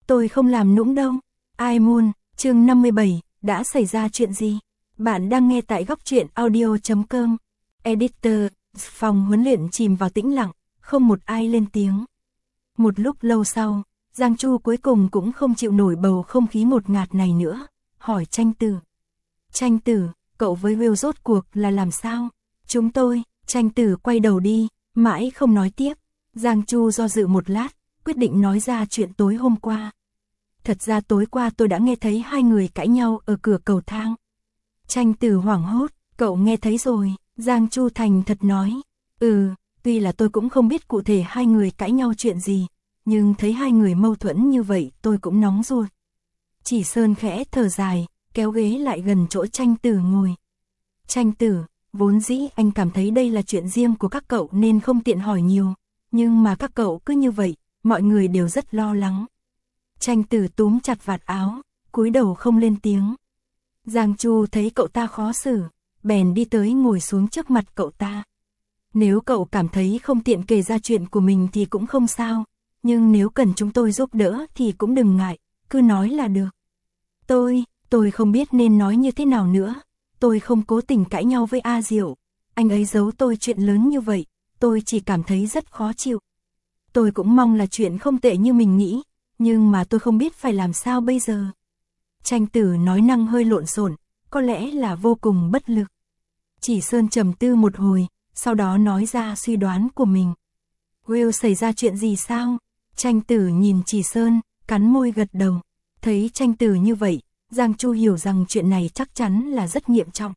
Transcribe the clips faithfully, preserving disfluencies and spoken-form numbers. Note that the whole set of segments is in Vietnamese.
tôi không làm nũng đâu. Ai Moon, chương năm mươi bảy, đã xảy ra chuyện gì? Bạn đang nghe tại góc truyện audio chấm com. Editor, phòng huấn luyện chìm vào tĩnh lặng, không một ai lên tiếng. Một lúc lâu sau, Giang Chu cuối cùng cũng không chịu nổi bầu không khí ngột ngạt này nữa, hỏi Tranh Tử. Tranh Tử, cậu với Will rốt cuộc là làm sao? Chúng tôi, Tranh Tử quay đầu đi, mãi không nói tiếp. Giang Chu do dự một lát, quyết định nói ra chuyện tối hôm qua. Thật ra tối qua tôi đã nghe thấy hai người cãi nhau ở cửa cầu thang. Tranh Tử hoảng hốt, cậu nghe thấy rồi, Giang Chu thành thật nói. Ừ, tuy là tôi cũng không biết cụ thể hai người cãi nhau chuyện gì, nhưng thấy hai người mâu thuẫn như vậy tôi cũng nóng ruột. Chỉ Sơn khẽ thở dài, kéo ghế lại gần chỗ Tranh Tử ngồi. Tranh Tử, vốn dĩ anh cảm thấy đây là chuyện riêng của các cậu nên không tiện hỏi nhiều, nhưng mà các cậu cứ như vậy, mọi người đều rất lo lắng. Tranh Tử túm chặt vạt áo, cúi đầu không lên tiếng. Giang Chu thấy cậu ta khó xử, bèn đi tới ngồi xuống trước mặt cậu ta. Nếu cậu cảm thấy không tiện kể ra chuyện của mình thì cũng không sao, nhưng nếu cần chúng tôi giúp đỡ thì cũng đừng ngại, cứ nói là được. Tôi, tôi không biết nên nói như thế nào nữa, tôi không cố tình cãi nhau với A Diệu, anh ấy giấu tôi chuyện lớn như vậy, tôi chỉ cảm thấy rất khó chịu. Tôi cũng mong là chuyện không tệ như mình nghĩ, nhưng mà tôi không biết phải làm sao bây giờ. Tranh Tử nói năng hơi lộn xộn, có lẽ là vô cùng bất lực. Chỉ Sơn trầm tư một hồi, sau đó nói ra suy đoán của mình. Will xảy ra chuyện gì sao? Tranh Tử nhìn Chỉ Sơn, cắn môi gật đầu. Thấy Tranh Tử như vậy, Giang Chu hiểu rằng chuyện này chắc chắn là rất nghiêm trọng.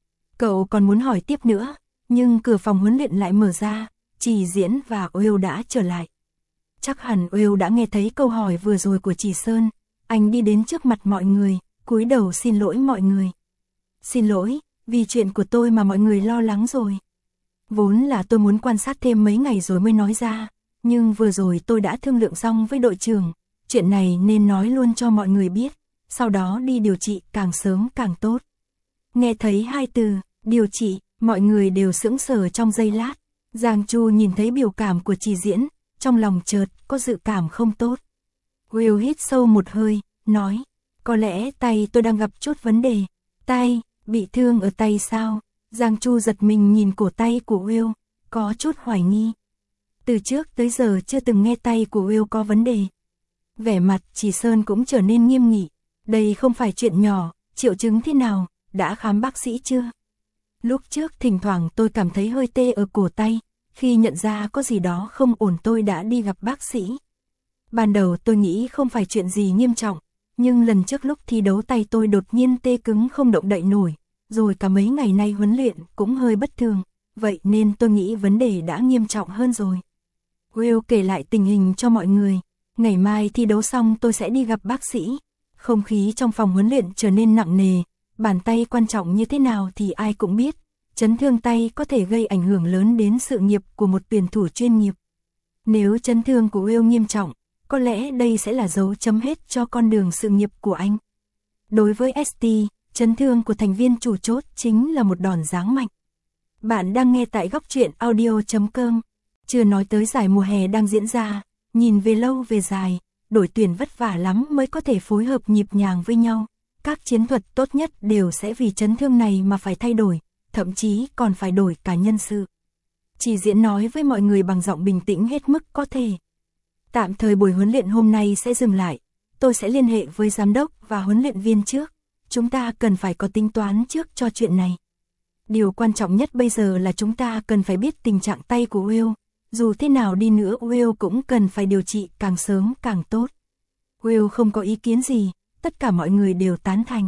Cậu còn muốn hỏi tiếp nữa, nhưng cửa phòng huấn luyện lại mở ra, Chỉ Diễn và Will đã trở lại. Chắc hẳn Will đã nghe thấy câu hỏi vừa rồi của Chỉ Sơn, anh đi đến trước mặt mọi người, cúi đầu xin lỗi mọi người. Xin lỗi, vì chuyện của tôi mà mọi người lo lắng rồi. Vốn là tôi muốn quan sát thêm mấy ngày rồi mới nói ra, nhưng vừa rồi tôi đã thương lượng xong với đội trưởng, chuyện này nên nói luôn cho mọi người biết, sau đó đi điều trị càng sớm càng tốt. Nghe thấy hai từ, điều trị, mọi người đều sững sờ trong giây lát. Giang Chu nhìn thấy biểu cảm của Chỉ Diễn, trong lòng chợt có dự cảm không tốt. Will hít sâu một hơi, nói, có lẽ tay tôi đang gặp chút vấn đề. Tay, bị thương ở tay sao? Giang Chu giật mình nhìn cổ tay của Will, có chút hoài nghi. Từ trước tới giờ chưa từng nghe tay của Will có vấn đề. Vẻ mặt Chỉ Sơn cũng trở nên nghiêm nghị. Đây không phải chuyện nhỏ, triệu chứng thế nào, đã khám bác sĩ chưa? Lúc trước thỉnh thoảng tôi cảm thấy hơi tê ở cổ tay, khi nhận ra có gì đó không ổn tôi đã đi gặp bác sĩ. Ban đầu tôi nghĩ không phải chuyện gì nghiêm trọng, nhưng lần trước lúc thi đấu tay tôi đột nhiên tê cứng không động đậy nổi, rồi cả mấy ngày nay huấn luyện cũng hơi bất thường, vậy nên tôi nghĩ vấn đề đã nghiêm trọng hơn rồi. Will kể lại tình hình cho mọi người, ngày mai thi đấu xong tôi sẽ đi gặp bác sĩ. Không khí trong phòng huấn luyện trở nên nặng nề, bàn tay quan trọng như thế nào thì ai cũng biết, chấn thương tay có thể gây ảnh hưởng lớn đến sự nghiệp của một tuyển thủ chuyên nghiệp. Nếu chấn thương của Will nghiêm trọng, có lẽ đây sẽ là dấu chấm hết cho con đường sự nghiệp của anh. Đối với ét tê, chấn thương của thành viên chủ chốt chính là một đòn giáng mạnh. Bạn đang nghe tại góc truyện audio chấm com. Chưa nói tới giải mùa hè đang diễn ra, nhìn về lâu về dài, đội tuyển vất vả lắm mới có thể phối hợp nhịp nhàng với nhau. Các chiến thuật tốt nhất đều sẽ vì chấn thương này mà phải thay đổi, thậm chí còn phải đổi cả nhân sự. Chỉ Diễn nói với mọi người bằng giọng bình tĩnh hết mức có thể. Tạm thời buổi huấn luyện hôm nay sẽ dừng lại, tôi sẽ liên hệ với giám đốc và huấn luyện viên trước. Chúng ta cần phải có tính toán trước cho chuyện này. Điều quan trọng nhất bây giờ là chúng ta cần phải biết tình trạng tay của Will. Dù thế nào đi nữa Will cũng cần phải điều trị càng sớm càng tốt. Will không có ý kiến gì, tất cả mọi người đều tán thành.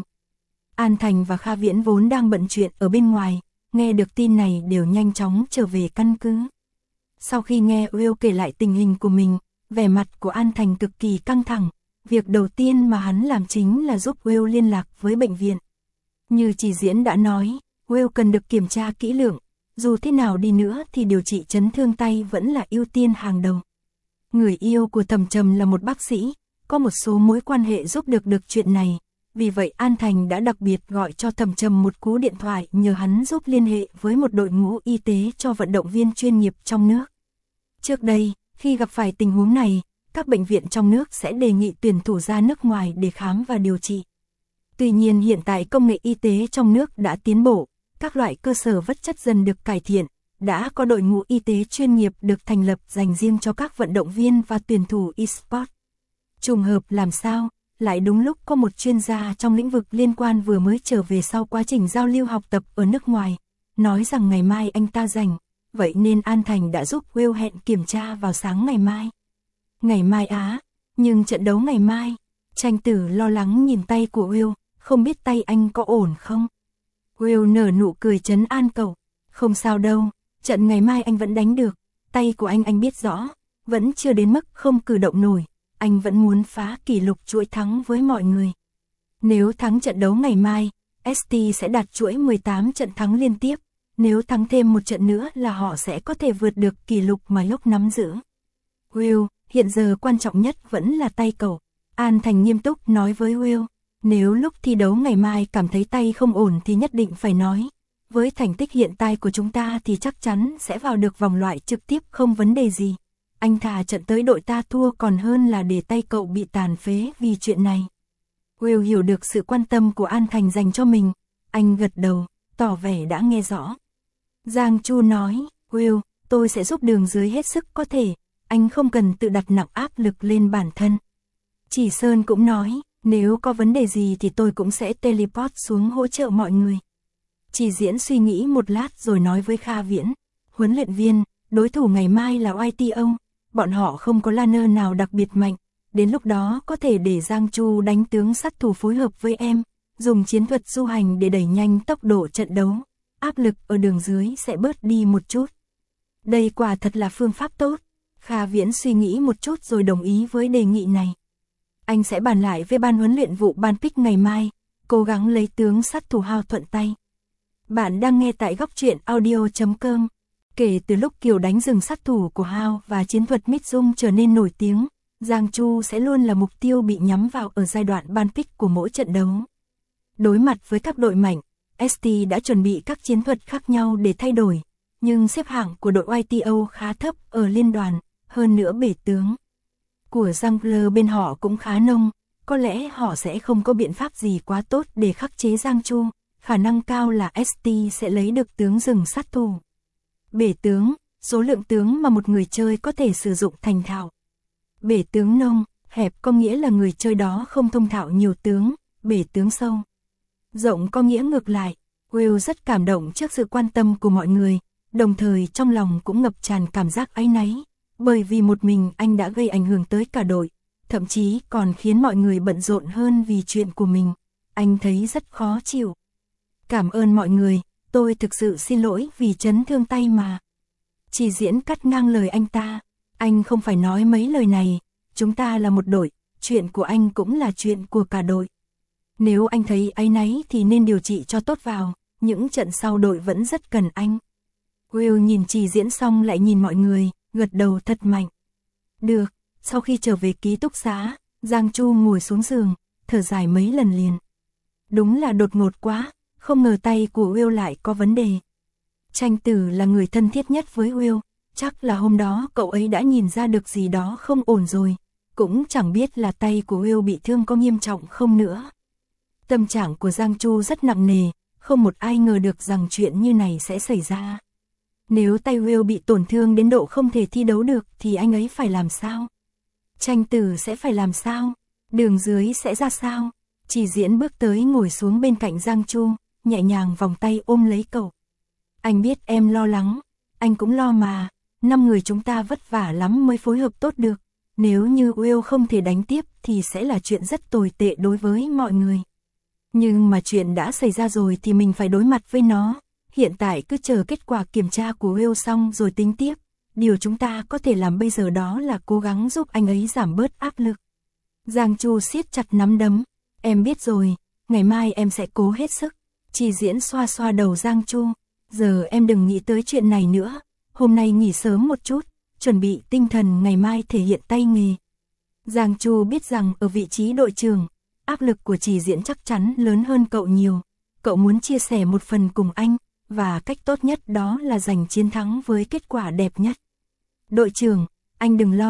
An Thành và Kha Viễn vốn đang bận chuyện ở bên ngoài, nghe được tin này đều nhanh chóng trở về căn cứ. Sau khi nghe Will kể lại tình hình của mình, vẻ mặt của An Thành cực kỳ căng thẳng. Việc đầu tiên mà hắn làm chính là giúp Will liên lạc với bệnh viện. Như Chỉ Diễn đã nói, Will cần được kiểm tra kỹ lưỡng. Dù thế nào đi nữa thì điều trị chấn thương tay vẫn là ưu tiên hàng đầu. Người yêu của Thẩm Trầm là một bác sĩ, có một số mối quan hệ giúp được được chuyện này. Vì vậy An Thành đã đặc biệt gọi cho Thẩm Trầm một cú điện thoại nhờ hắn giúp liên hệ với một đội ngũ y tế cho vận động viên chuyên nghiệp trong nước. Trước đây, khi gặp phải tình huống này, các bệnh viện trong nước sẽ đề nghị tuyển thủ ra nước ngoài để khám và điều trị. Tuy nhiên hiện tại công nghệ y tế trong nước đã tiến bộ, các loại cơ sở vật chất dần được cải thiện, đã có đội ngũ y tế chuyên nghiệp được thành lập dành riêng cho các vận động viên và tuyển thủ eSports. Trùng hợp làm sao, lại đúng lúc có một chuyên gia trong lĩnh vực liên quan vừa mới trở về sau quá trình giao lưu học tập ở nước ngoài, nói rằng ngày mai anh ta rảnh, vậy nên An Thành đã giúp Will hẹn kiểm tra vào sáng ngày mai. Ngày mai á, nhưng trận đấu ngày mai, Tranh Tử lo lắng nhìn tay của Will, không biết tay anh có ổn không? Will nở nụ cười trấn an cậu, không sao đâu, trận ngày mai anh vẫn đánh được, tay của anh anh biết rõ, vẫn chưa đến mức không cử động nổi, anh vẫn muốn phá kỷ lục chuỗi thắng với mọi người. Nếu thắng trận đấu ngày mai, ét tê sẽ đạt chuỗi mười tám trận thắng liên tiếp, nếu thắng thêm một trận nữa là họ sẽ có thể vượt được kỷ lục mà lúc nắm giữ. Will, hiện giờ quan trọng nhất vẫn là tay cậu, An Thành nghiêm túc nói với Will. Nếu lúc thi đấu ngày mai cảm thấy tay không ổn thì nhất định phải nói. Với thành tích hiện tại của chúng ta thì chắc chắn sẽ vào được vòng loại trực tiếp không vấn đề gì. Anh thà trận tới đội ta thua còn hơn là để tay cậu bị tàn phế vì chuyện này. Will hiểu được sự quan tâm của An Thành dành cho mình. Anh gật đầu, tỏ vẻ đã nghe rõ. Giang Chu nói, Will, tôi sẽ giúp Đường Dưới hết sức có thể. Anh không cần tự đặt nặng áp lực lên bản thân. Chỉ Sơn cũng nói, nếu có vấn đề gì thì tôi cũng sẽ teleport xuống hỗ trợ mọi người. Chỉ Diễn suy nghĩ một lát rồi nói với Kha Viễn, huấn luyện viên, đối thủ ngày mai là i tê o, bọn họ không có Lanner nào đặc biệt mạnh, đến lúc đó có thể để Giang Chu đánh tướng sát thủ phối hợp với em, dùng chiến thuật du hành để đẩy nhanh tốc độ trận đấu, áp lực ở đường dưới sẽ bớt đi một chút. Đây quả thật là phương pháp tốt, Kha Viễn suy nghĩ một chút rồi đồng ý với đề nghị này. Anh sẽ bàn lại với ban huấn luyện vụ ban pick ngày mai, cố gắng lấy tướng sát thủ Hao thuận tay. Bạn đang nghe tại góc truyện audio chấm com. Kể từ lúc Kiều đánh rừng sát thủ của Hao và chiến thuật Mít Dung trở nên nổi tiếng, Giang Chu sẽ luôn là mục tiêu bị nhắm vào ở giai đoạn ban pick của mỗi trận đấu. Đối mặt với các đội mạnh, ét tê đã chuẩn bị các chiến thuật khác nhau để thay đổi, nhưng xếp hạng của đội i tê o khá thấp ở liên đoàn, hơn nữa bể tướng của Jungler bên họ cũng khá nông, có lẽ họ sẽ không có biện pháp gì quá tốt để khắc chế Giang Chu, khả năng cao là ét tê sẽ lấy được tướng rừng sát thủ. Bể tướng, số lượng tướng mà một người chơi có thể sử dụng thành thạo. Bể tướng nông, hẹp có nghĩa là người chơi đó không thông thạo nhiều tướng, bể tướng sâu. Rộng có nghĩa ngược lại, Will rất cảm động trước sự quan tâm của mọi người, đồng thời trong lòng cũng ngập tràn cảm giác áy náy. Bởi vì một mình anh đã gây ảnh hưởng tới cả đội, thậm chí còn khiến mọi người bận rộn hơn vì chuyện của mình. Anh thấy rất khó chịu. Cảm ơn mọi người, tôi thực sự xin lỗi vì chấn thương tay mà. Chỉ Diễn cắt ngang lời anh ta. Anh không phải nói mấy lời này, chúng ta là một đội, chuyện của anh cũng là chuyện của cả đội. Nếu anh thấy áy náy thì nên điều trị cho tốt vào, những trận sau đội vẫn rất cần anh. Will nhìn Chỉ Diễn xong lại nhìn mọi người, gật đầu thật mạnh. Được, sau khi trở về ký túc xá, Giang Chu ngồi xuống giường, thở dài mấy lần liền. Đúng là đột ngột quá, không ngờ tay của Will lại có vấn đề. Tranh Tử là người thân thiết nhất với Will, chắc là hôm đó cậu ấy đã nhìn ra được gì đó không ổn rồi, cũng chẳng biết là tay của Will bị thương có nghiêm trọng không nữa. Tâm trạng của Giang Chu rất nặng nề, không một ai ngờ được rằng chuyện như này sẽ xảy ra. Nếu tay Will bị tổn thương đến độ không thể thi đấu được thì anh ấy phải làm sao? Tranh Tử sẽ phải làm sao? Đường Dưới sẽ ra sao? Chỉ Diễn bước tới ngồi xuống bên cạnh Giang Chu, nhẹ nhàng vòng tay ôm lấy cậu. Anh biết em lo lắng, anh cũng lo mà, năm người chúng ta vất vả lắm mới phối hợp tốt được. Nếu như Will không thể đánh tiếp thì sẽ là chuyện rất tồi tệ đối với mọi người. Nhưng mà chuyện đã xảy ra rồi thì mình phải đối mặt với nó. Hiện tại cứ chờ kết quả kiểm tra của Will xong rồi tính tiếp. Điều chúng ta có thể làm bây giờ đó là cố gắng giúp anh ấy giảm bớt áp lực. Giang Chu siết chặt nắm đấm. Em biết rồi, ngày mai em sẽ cố hết sức. Chỉ Diễn xoa xoa đầu Giang Chu. Giờ em đừng nghĩ tới chuyện này nữa. Hôm nay nghỉ sớm một chút, chuẩn bị tinh thần ngày mai thể hiện tay nghề. Giang Chu biết rằng ở vị trí đội trưởng, áp lực của Chỉ Diễn chắc chắn lớn hơn cậu nhiều. Cậu muốn chia sẻ một phần cùng anh, và cách tốt nhất đó là giành chiến thắng với kết quả đẹp nhất. Đội trưởng, anh đừng lo,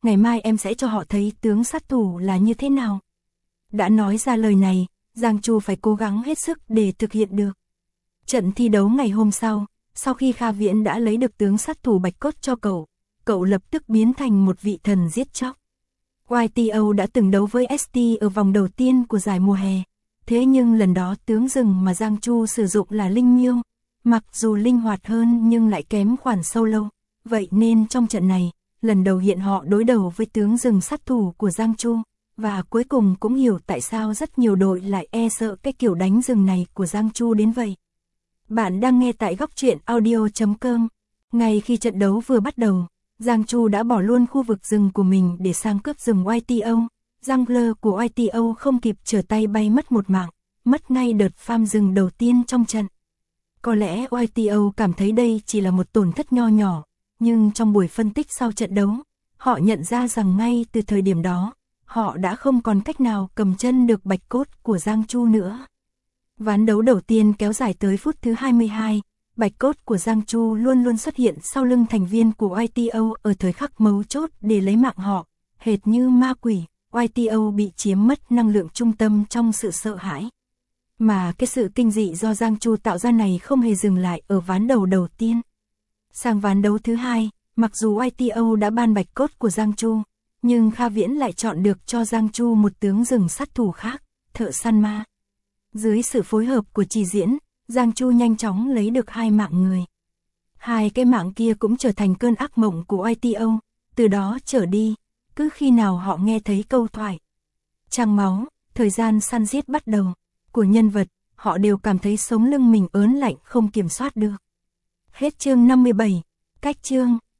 ngày mai em sẽ cho họ thấy tướng sát thủ là như thế nào. Đã nói ra lời này, Giang Chu phải cố gắng hết sức để thực hiện được. Trận thi đấu ngày hôm sau, sau khi Kha Viễn đã lấy được tướng sát thủ bạch cốt cho cậu, cậu lập tức biến thành một vị thần giết chóc. i tê o đã từng đấu với ét tê ở vòng đầu tiên của giải mùa hè, thế nhưng lần đó tướng rừng mà Giang Chu sử dụng là Linh Miêu, mặc dù linh hoạt hơn nhưng lại kém khoản sâu lâu, vậy nên trong trận này, lần đầu hiện họ đối đầu với tướng rừng sát thủ của Giang Chu, và cuối cùng cũng hiểu tại sao rất nhiều đội lại e sợ cái kiểu đánh rừng này của Giang Chu đến vậy. Bạn đang nghe tại góc truyện audio chấm com. Ngay khi trận đấu vừa bắt đầu, Giang Chu đã bỏ luôn khu vực rừng của mình để sang cướp rừng i tê o. Jungler của i tê o không kịp trở tay bay mất một mạng, mất ngay đợt farm rừng đầu tiên trong trận. Có lẽ i tê o cảm thấy đây chỉ là một tổn thất nho nhỏ, nhưng trong buổi phân tích sau trận đấu, họ nhận ra rằng ngay từ thời điểm đó, họ đã không còn cách nào cầm chân được bạch cốt của Giang Chu nữa. Ván đấu đầu tiên kéo dài tới phút thứ hai mươi hai, bạch cốt của Giang Chu luôn luôn xuất hiện sau lưng thành viên của i tê o ở thời khắc mấu chốt để lấy mạng họ, hệt như ma quỷ, i tê o bị chiếm mất năng lượng trung tâm trong sự sợ hãi. Mà cái sự kinh dị do Giang Chu tạo ra này không hề dừng lại ở ván đầu đầu tiên. Sang ván đấu thứ hai, mặc dù i tê o đã ban bạch cốt của Giang Chu, nhưng Kha Viễn lại chọn được cho Giang Chu một tướng rừng sát thủ khác, thợ săn ma. Dưới sự phối hợp của Trì Diễn, Giang Chu nhanh chóng lấy được hai mạng người. Hai cái mạng kia cũng trở thành cơn ác mộng của i tê o, từ đó trở đi, cứ khi nào họ nghe thấy câu thoại trăng máu, thời gian săn giết bắt đầu, của nhân vật, họ đều cảm thấy sống lưng mình ớn lạnh không kiểm soát được. Hết chương năm mươi bảy, cách chương.